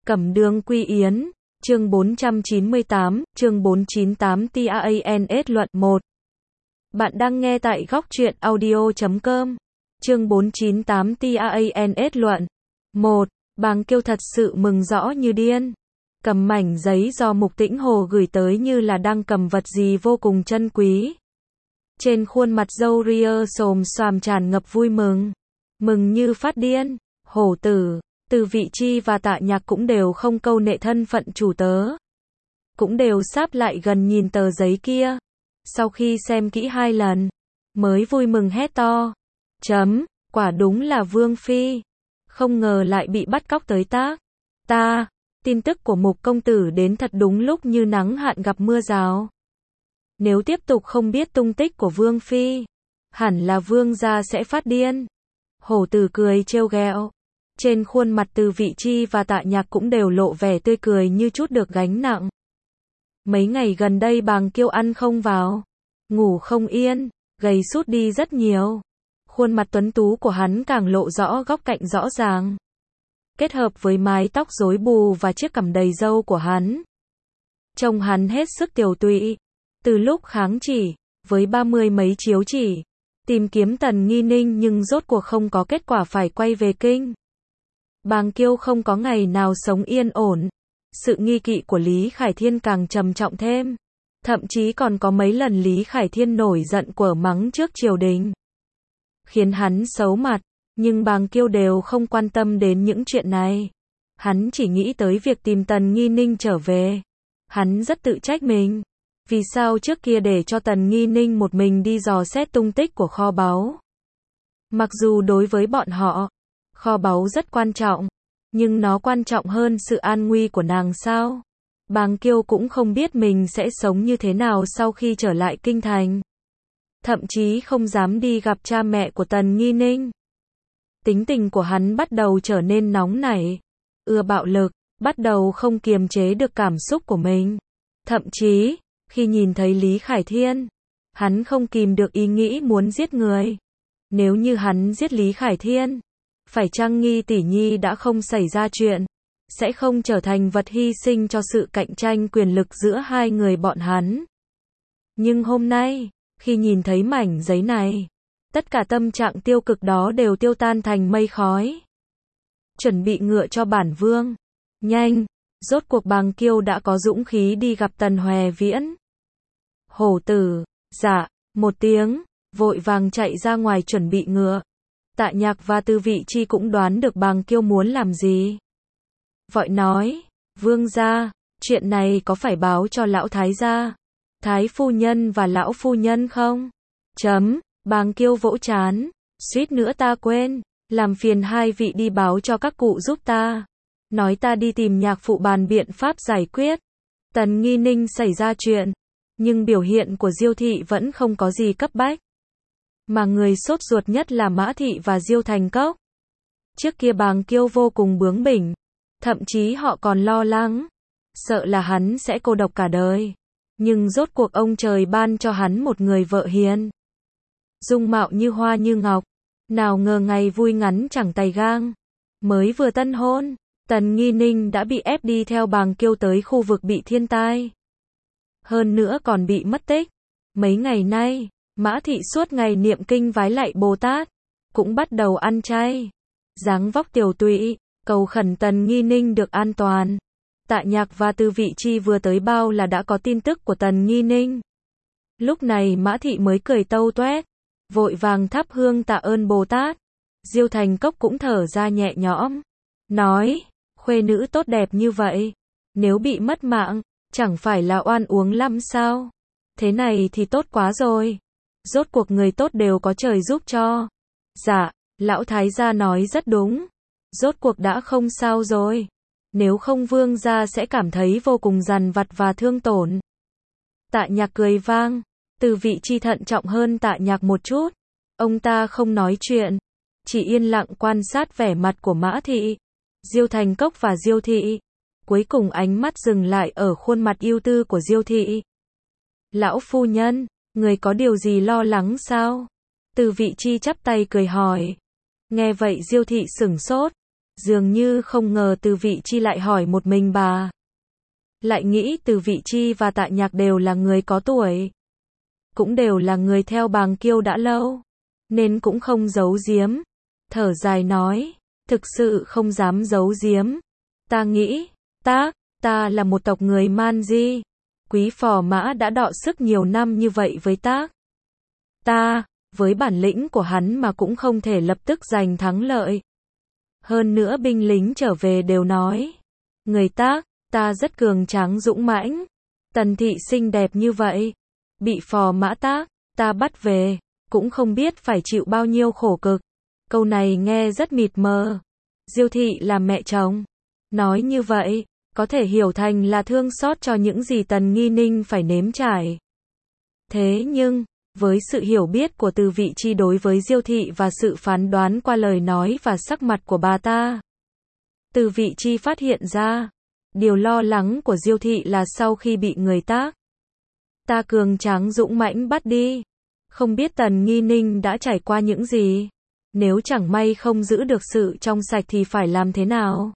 Cẩm Đường Quy Yến, chương 498, chương 498 TANS luận 1. Bạn đang nghe tại góc truyện audio.com. Chương 498 TANS luận 1. Bàng Kiêu thật sự mừng rõ như điên. Cầm mảnh giấy do Mục Tĩnh Hồ gửi tới như là đang cầm vật gì vô cùng chân quý. Trên khuôn mặt râu ria xồm xoàm tràn ngập vui mừng. Mừng như phát điên. Hổ tử, Từ Vị Chi và Tạ Nhạc cũng đều không câu nệ thân phận chủ tớ. Cũng đều sáp lại gần nhìn tờ giấy kia. Sau khi xem kỹ 2 lần, mới vui mừng hét to. Quả đúng là Vương Phi. Không ngờ lại bị bắt cóc tới tác. Tin tức của Mục công tử đến thật đúng lúc như nắng hạn gặp mưa rào. Nếu tiếp tục không biết tung tích của Vương Phi, hẳn là Vương gia sẽ phát điên. Hổ tử cười trêu ghẹo. Trên khuôn mặt Từ Vị Chi và Tạ Nhạc cũng đều lộ vẻ tươi cười như chút được gánh nặng. Mấy ngày gần đây Bàng Kiêu ăn không vào, ngủ không yên, gầy sút đi rất nhiều. Khuôn mặt tuấn tú của hắn càng lộ rõ góc cạnh rõ ràng. Kết hợp với mái tóc rối bù và chiếc cằm đầy râu của hắn, trông hắn hết sức tiều tụy. Từ lúc kháng chỉ, với 30 mấy chiếu chỉ, tìm kiếm Tần Nghi Ninh nhưng rốt cuộc không có kết quả phải quay về kinh. Bàng Kiêu không có ngày nào sống yên ổn. Sự nghi kỵ của Lý Khải Thiên càng trầm trọng thêm. Thậm chí còn có mấy lần Lý Khải Thiên nổi giận quở mắng trước triều đình, khiến hắn xấu mặt. Nhưng Bàng Kiêu đều không quan tâm đến những chuyện này. Hắn chỉ nghĩ tới việc tìm Tần Nghi Ninh trở về. Hắn rất tự trách mình. Vì sao trước kia để cho Tần Nghi Ninh một mình đi dò xét tung tích của kho báu? Mặc dù đối với bọn họ, kho báu rất quan trọng, nhưng nó quan trọng hơn sự an nguy của nàng sao? Bàng Kiêu cũng không biết mình sẽ sống như thế nào sau khi trở lại kinh thành. Thậm chí không dám đi gặp cha mẹ của Tần Nghi Ninh. Tính tình của hắn bắt đầu trở nên nóng nảy, ưa bạo lực, bắt đầu không kiềm chế được cảm xúc của mình. Thậm chí, khi nhìn thấy Lý Khải Thiên, hắn không kìm được ý nghĩ muốn giết người. Nếu như hắn giết Lý Khải Thiên, phải chăng Nghi tỷ nhi đã không xảy ra chuyện, sẽ không trở thành vật hy sinh cho sự cạnh tranh quyền lực giữa hai người bọn hắn. Nhưng hôm nay, khi nhìn thấy mảnh giấy này, tất cả tâm trạng tiêu cực đó đều tiêu tan thành mây khói. Chuẩn bị ngựa cho bản vương. Nhanh, rốt cuộc Bàng Kiêu đã có dũng khí đi gặp Tần Hòe Viễn. Hổ tử, dạ, một tiếng, vội vàng chạy ra ngoài chuẩn bị ngựa. Tạ Nhạc và Từ Vị Chi cũng đoán được Bàng Kiêu muốn làm gì. Vội nói, vương gia, chuyện này có phải báo cho lão thái gia, thái phu nhân và lão phu nhân không? Bàng Kiêu vỗ trán, suýt nữa ta quên, làm phiền hai vị đi báo cho các cụ giúp ta. Nói ta đi tìm nhạc phụ bàn biện pháp giải quyết. Tần Nghi Ninh xảy ra chuyện, nhưng biểu hiện của Diêu thị vẫn không có gì cấp bách. Mà người sốt ruột nhất là Mã thị và Diêu Thành Cốc. Trước kia Bàng Kiêu vô cùng bướng bỉnh, thậm chí họ còn lo lắng, sợ là hắn sẽ cô độc cả đời. Nhưng rốt cuộc ông trời ban cho hắn một người vợ hiền, dung mạo như hoa như ngọc. Nào ngờ ngày vui ngắn chẳng tay gang. Mới vừa tân hôn, Tần Nghi Ninh đã bị ép đi theo Bàng Kiêu tới khu vực bị thiên tai. Hơn nữa còn bị mất tích. Mấy ngày nay, Mã thị suốt ngày niệm kinh vái lạy Bồ Tát, cũng bắt đầu ăn chay. Dáng vóc tiều tụy, cầu khẩn Tần Nghi Ninh được an toàn. Tạ Nhạc và Từ Vị Chi vừa tới bao là đã có tin tức của Tần Nghi Ninh. Lúc này Mã thị mới cười tâu toét, vội vàng thắp hương tạ ơn Bồ Tát. Diêu Thành Cốc cũng thở ra nhẹ nhõm, nói, khuê nữ tốt đẹp như vậy, nếu bị mất mạng, chẳng phải là oan uống lắm sao? Thế này thì tốt quá rồi. Rốt cuộc người tốt đều có trời giúp cho. Dạ, lão thái gia nói rất đúng. Rốt cuộc đã không sao rồi. Nếu không vương gia sẽ cảm thấy vô cùng dằn vặt và thương tổn. Tạ Nhạc cười vang. Từ Vị Chi thận trọng hơn Tạ Nhạc một chút. Ông ta không nói chuyện, chỉ yên lặng quan sát vẻ mặt của Mã thị, Diêu Thành Cốc và Diêu thị. Cuối cùng ánh mắt dừng lại ở khuôn mặt ưu tư của Diêu thị. Lão phu nhân, người có điều gì lo lắng sao? Từ Vị Chi chắp tay cười hỏi. Nghe vậy Diêu thị sửng sốt, Dường như không ngờ Từ Vị Chi lại hỏi một mình bà. Lại nghĩ Từ Vị Chi và Tạ Nhạc đều là người có tuổi. Cũng đều là người theo Bàng Kiêu đã lâu. Nên cũng không giấu giếm. Thở dài nói, thực sự không dám giấu giếm. Ta nghĩ, ta là một tộc người Man Di. Quý Phò Mã đã đọ sức nhiều năm như vậy với ta, với bản lĩnh của hắn mà cũng không thể lập tức giành thắng lợi. Hơn nữa binh lính trở về đều nói, người ta rất cường tráng dũng mãnh. Tần thị xinh đẹp như vậy, bị Phò Mã ta bắt về, cũng không biết phải chịu bao nhiêu khổ cực. Câu này nghe rất mịt mờ. Diêu thị là mẹ chồng. Nói như vậy, có thể hiểu thành là thương xót cho những gì Tần Nghi Ninh phải nếm trải. Thế nhưng, với sự hiểu biết của Từ Vị Chi đối với Diêu thị và sự phán đoán qua lời nói và sắc mặt của bà ta, Từ Vị Chi phát hiện ra, điều lo lắng của Diêu thị là sau khi bị người ta cường tráng dũng mãnh bắt đi, không biết Tần Nghi Ninh đã trải qua những gì, nếu chẳng may không giữ được sự trong sạch thì phải làm thế nào.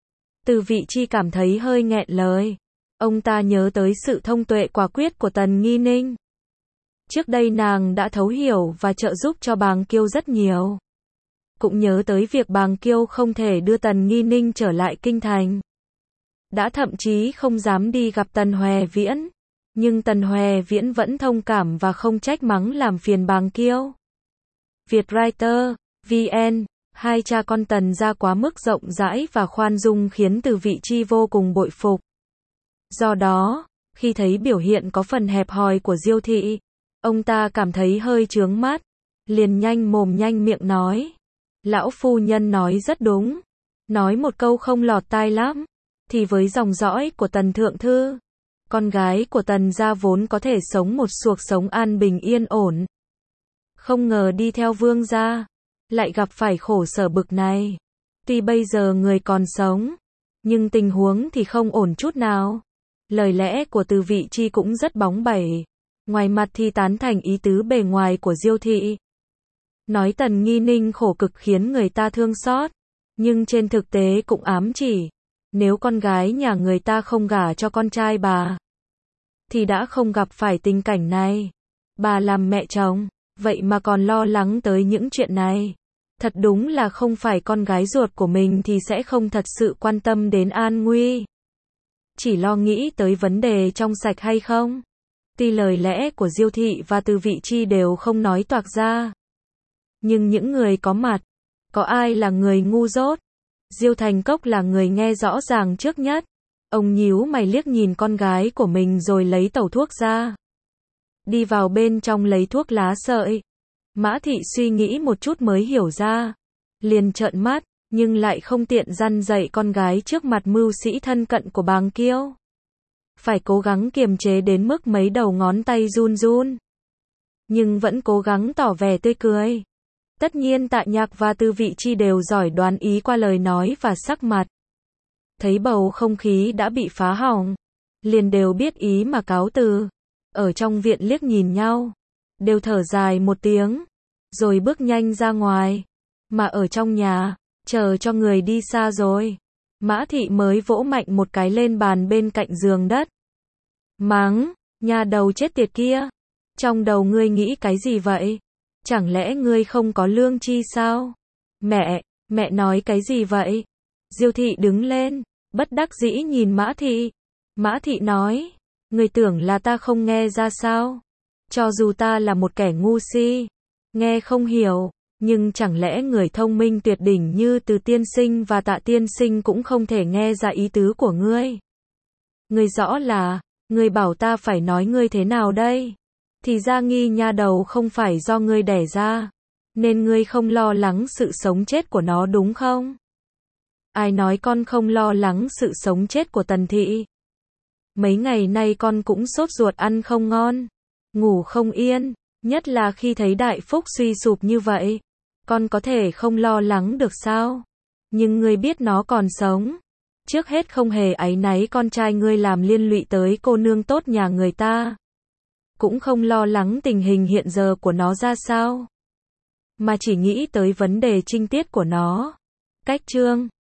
Từ Vị Chi cảm thấy hơi nghẹn lời. Ông ta nhớ tới sự thông tuệ quả quyết của Tần Nghi Ninh. Trước đây nàng đã thấu hiểu và trợ giúp cho Bàng Kiêu rất nhiều. Cũng nhớ tới việc Bàng Kiêu không thể đưa Tần Nghi Ninh trở lại kinh thành. Đã thậm chí không dám đi gặp Tần Hòe Viễn. Nhưng Tần Hòe Viễn vẫn thông cảm và không trách mắng làm phiền Bàng Kiêu. Vietwriter, VN, hai cha con Tần gia quá mức rộng rãi và khoan dung khiến Từ Vị Chi vô cùng bội phục. Do đó, khi thấy biểu hiện có phần hẹp hòi của Diêu thị, ông ta cảm thấy hơi chướng mắt, liền nhanh mồm nhanh miệng nói. Lão phu nhân nói rất đúng. Nói một câu không lọt tai lắm. Thì với dòng dõi của Tần Thượng Thư, con gái của Tần gia vốn có thể sống một cuộc sống an bình yên ổn. Không ngờ đi theo vương gia, lại gặp phải khổ sở bực này. Tuy bây giờ người còn sống, nhưng tình huống thì không ổn chút nào. Lời lẽ của Từ Vị Chi cũng rất bóng bẩy. Ngoài mặt thì tán thành ý tứ bề ngoài của Diêu thị. Nói Tần Nghi Ninh khổ cực khiến người ta thương xót. Nhưng trên thực tế cũng ám chỉ, nếu con gái nhà người ta không gả cho con trai bà, thì đã không gặp phải tình cảnh này. Bà làm mẹ chồng, vậy mà còn lo lắng tới những chuyện này. Thật đúng là không phải con gái ruột của mình thì sẽ không thật sự quan tâm đến an nguy. Chỉ lo nghĩ tới vấn đề trong sạch hay không. Tuy lời lẽ của Diêu thị và Từ Vị Chi đều không nói toạc ra. Nhưng những người có mặt, có ai là người ngu dốt? Diêu Thành Cốc là người nghe rõ ràng trước nhất. Ông nhíu mày liếc nhìn con gái của mình rồi lấy tẩu thuốc ra. Đi vào bên trong lấy thuốc lá sợi. Mã Thị suy nghĩ một chút mới hiểu ra. Liền trợn mắt, nhưng lại không tiện răn dạy con gái trước mặt mưu sĩ thân cận của Bàng Kiêu. Phải cố gắng kiềm chế đến mức mấy đầu ngón tay run run. Nhưng vẫn cố gắng tỏ vẻ tươi cười. Tất nhiên Tạ Nhạc và Từ Vị Chi đều giỏi đoán ý qua lời nói và sắc mặt. Thấy bầu không khí đã bị phá hỏng, liền đều biết ý mà cáo từ. Ở trong viện liếc nhìn nhau, đều thở dài một tiếng, rồi bước nhanh ra ngoài. Mà ở trong nhà, chờ cho người đi xa rồi, Mã Thị mới vỗ mạnh một cái lên bàn bên cạnh giường đất. Mắng, nhà đầu chết tiệt kia, trong đầu ngươi nghĩ cái gì vậy? Chẳng lẽ ngươi không có lương tri sao? Mẹ nói cái gì vậy? Diêu thị đứng lên, bất đắc dĩ nhìn Mã Thị. Mã Thị nói, ngươi tưởng là ta không nghe ra sao? Cho dù ta là một kẻ ngu si, nghe không hiểu, nhưng chẳng lẽ người thông minh tuyệt đỉnh như Từ tiên sinh và Tạ tiên sinh cũng không thể nghe ra ý tứ của ngươi? Ngươi rõ là, ngươi bảo ta phải nói ngươi thế nào đây? Thì ra Nghi nha đầu không phải do ngươi đẻ ra, nên ngươi không lo lắng sự sống chết của nó đúng không? Ai nói con không lo lắng sự sống chết của Tần thị? Mấy ngày nay con cũng sốt ruột ăn không ngon, ngủ không yên, nhất là khi thấy Đại Phúc suy sụp như vậy. Con có thể không lo lắng được sao? Nhưng ngươi biết nó còn sống. Trước hết không hề áy náy con trai ngươi làm liên lụy tới cô nương tốt nhà người ta. Cũng không lo lắng tình hình hiện giờ của nó ra sao. Mà chỉ nghĩ tới vấn đề trinh tiết của nó. Cách chương